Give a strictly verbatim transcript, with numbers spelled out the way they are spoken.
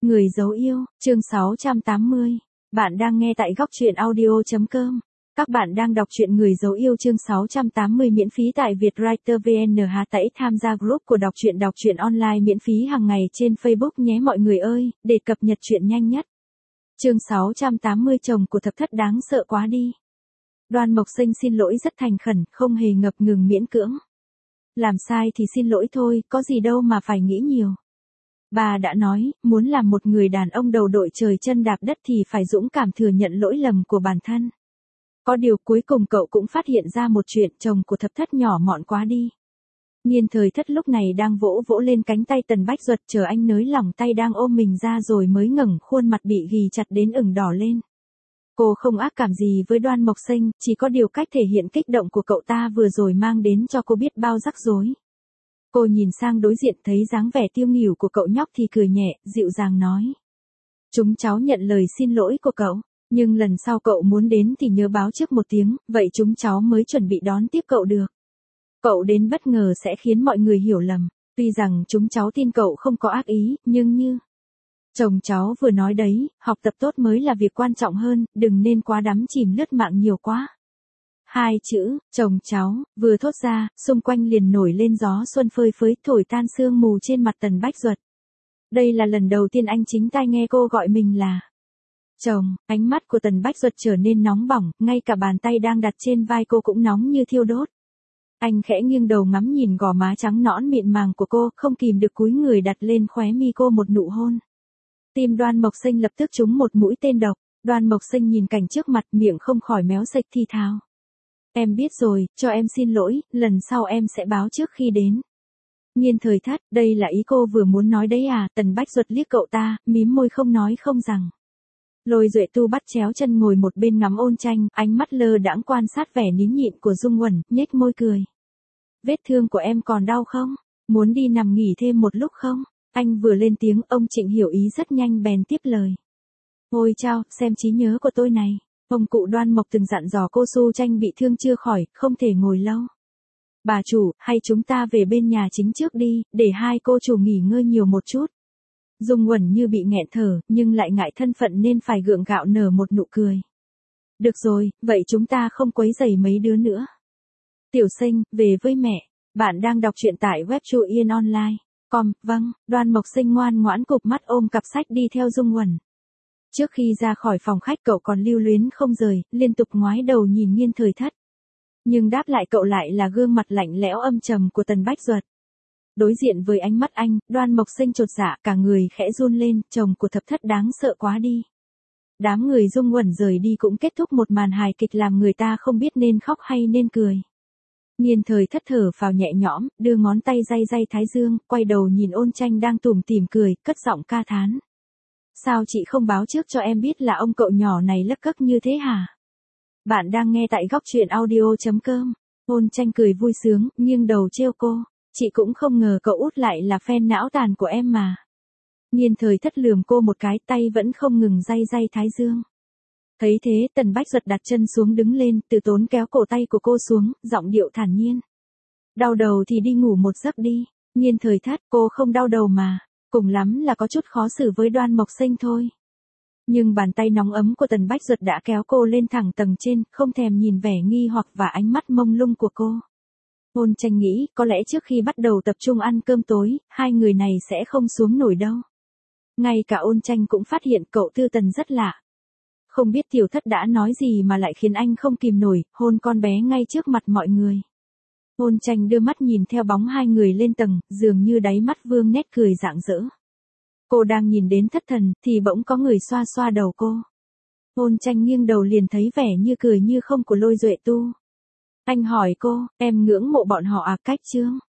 Người dấu yêu, chương sáu trăm tám mươi. Bạn đang nghe tại góc truyện audio chấm com. Các bạn đang đọc truyện Người dấu yêu chương sáu trăm tám mươi miễn phí tại Vietwriter vê en. Hà tẩy tham gia group của đọc truyện đọc truyện online miễn phí hàng ngày trên Facebook nhé mọi người ơi, để cập nhật truyện nhanh nhất. Chương sáu trăm tám mươi chồng của thập thất đáng sợ quá đi. Đoan Mộc Sinh xin lỗi rất thành khẩn, không hề ngập ngừng miễn cưỡng. Làm sai thì xin lỗi thôi, có gì đâu mà phải nghĩ nhiều. Bà đã nói, muốn làm một người đàn ông đầu đội trời chân đạp đất thì phải dũng cảm thừa nhận lỗi lầm của bản thân. Có điều cuối cùng cậu cũng phát hiện ra một chuyện, chồng của thập thất nhỏ mọn quá đi. Nhiên Thời Thất lúc này đang vỗ vỗ lên cánh tay Tần Bách Duật chờ anh nới lỏng tay đang ôm mình ra rồi mới ngẩng khuôn mặt bị ghì chặt đến ửng đỏ lên. Cô không ác cảm gì với Đoan Mộc Sinh, chỉ có điều cách thể hiện kích động của cậu ta vừa rồi mang đến cho cô biết bao rắc rối. Cô nhìn sang đối diện thấy dáng vẻ tiêu nghỉu của cậu nhóc thì cười nhẹ, dịu dàng nói. Chúng cháu nhận lời xin lỗi của cậu, nhưng lần sau cậu muốn đến thì nhớ báo trước một tiếng, vậy chúng cháu mới chuẩn bị đón tiếp cậu được. Cậu đến bất ngờ sẽ khiến mọi người hiểu lầm, tuy rằng chúng cháu tin cậu không có ác ý, nhưng như... Chồng cháu vừa nói đấy, học tập tốt mới là việc quan trọng hơn, đừng nên quá đắm chìm lướt mạng nhiều quá. Hai chữ, chồng cháu, vừa thốt ra, xung quanh liền nổi lên gió xuân phơi phới thổi tan sương mù trên mặt Tần Bách Duật. Đây là lần đầu tiên anh chính tai nghe cô gọi mình là chồng, ánh mắt của Tần Bách Duật trở nên nóng bỏng, ngay cả bàn tay đang đặt trên vai cô cũng nóng như thiêu đốt. Anh khẽ nghiêng đầu ngắm nhìn gò má trắng nõn mịn màng của cô, không kìm được cúi người đặt lên khóe mi cô một nụ hôn. Tim Đoan Mộc Sinh lập tức trúng một mũi tên độc, Đoan Mộc Sinh nhìn cảnh trước mặt miệng không khỏi méo sạch thi thào. Em biết rồi, cho em xin lỗi, lần sau em sẽ báo trước khi đến. Nhiên Thời Thất, đây là ý cô vừa muốn nói đấy à, Tần Bách Duật liếc cậu ta, mím môi không nói không rằng. Lôi Duệ Tu bắt chéo chân ngồi một bên ngắm Ôn Tranh, ánh mắt lơ đãng quan sát vẻ nín nhịn của Dung Uẩn, nhếch môi cười. Vết thương của em còn đau không? Muốn đi nằm nghỉ thêm một lúc không? Anh vừa lên tiếng, ông Trịnh hiểu ý rất nhanh bèn tiếp lời. Ôi chao, xem trí nhớ của tôi này. Ông cụ Đoan Mộc từng dặn dò cô Su Tranh bị thương chưa khỏi, không thể ngồi lâu. Bà chủ, hay chúng ta về bên nhà chính trước đi, để hai cô chủ nghỉ ngơi nhiều một chút. Dung Uẩn như bị nghẹn thở, nhưng lại ngại thân phận nên phải gượng gạo nở một nụ cười. Được rồi, vậy chúng ta không quấy rầy mấy đứa nữa. Tiểu Sinh, về với mẹ. Bạn đang đọc truyện tại web truyện online. Com, vâng, Đoan Mộc Sinh ngoan ngoãn cụp mắt ôm cặp sách đi theo Dung Uẩn. Trước khi ra khỏi phòng khách cậu còn lưu luyến không rời, liên tục ngoái đầu nhìn Nhiên Thời Thất. Nhưng đáp lại cậu lại là gương mặt lạnh lẽo âm trầm của Tần Bách Duật. Đối diện với ánh mắt anh, Đoan Mộc Sinh chột dạ cả người khẽ run lên, chồng của thập thất đáng sợ quá đi. Đám người Dung Uẩn rời đi cũng kết thúc một màn hài kịch làm người ta không biết nên khóc hay nên cười. Nhiên Thời Thất thở phào nhẹ nhõm, đưa ngón tay day day thái dương, quay đầu nhìn Ôn Tranh đang tủm tỉm cười, cất giọng ca thán. Sao chị không báo trước cho em biết là ông cậu nhỏ này lấc cấc như thế hả? Bạn đang nghe tại góc truyện audio chấm com. Ôn Tranh cười vui sướng, nghiêng đầu trêu cô. Chị cũng không ngờ cậu út lại là fan não tàn của em mà. Nhiên Thời Thất lườm cô một cái, tay vẫn không ngừng day day thái dương. Thấy thế, Tần Bách Duật đặt chân xuống đứng lên, từ tốn kéo cổ tay của cô xuống, giọng điệu thản nhiên. Đau đầu thì đi ngủ một giấc đi. Nhiên Thời Thất, cô không đau đầu mà. Cùng lắm là có chút khó xử với Đoan Mộc Sinh thôi. Nhưng bàn tay nóng ấm của Tần Bách Duật đã kéo cô lên thẳng tầng trên, không thèm nhìn vẻ nghi hoặc và ánh mắt mông lung của cô. Ôn Tranh nghĩ, có lẽ trước khi bắt đầu tập trung ăn cơm tối, hai người này sẽ không xuống nổi đâu. Ngay cả Ôn Tranh cũng phát hiện cậu Tư Tần rất lạ. Không biết Tiểu Thất đã nói gì mà lại khiến anh không kìm nổi, hôn con bé ngay trước mặt mọi người. Ôn Tranh đưa mắt nhìn theo bóng hai người lên tầng, dường như đáy mắt vương nét cười rạng rỡ. Cô đang nhìn đến thất thần, thì bỗng có người xoa xoa đầu cô. Ôn Tranh nghiêng đầu liền thấy vẻ như cười như không của Lôi Duệ Tu. Anh hỏi cô, em ngưỡng mộ bọn họ à? Cách chương.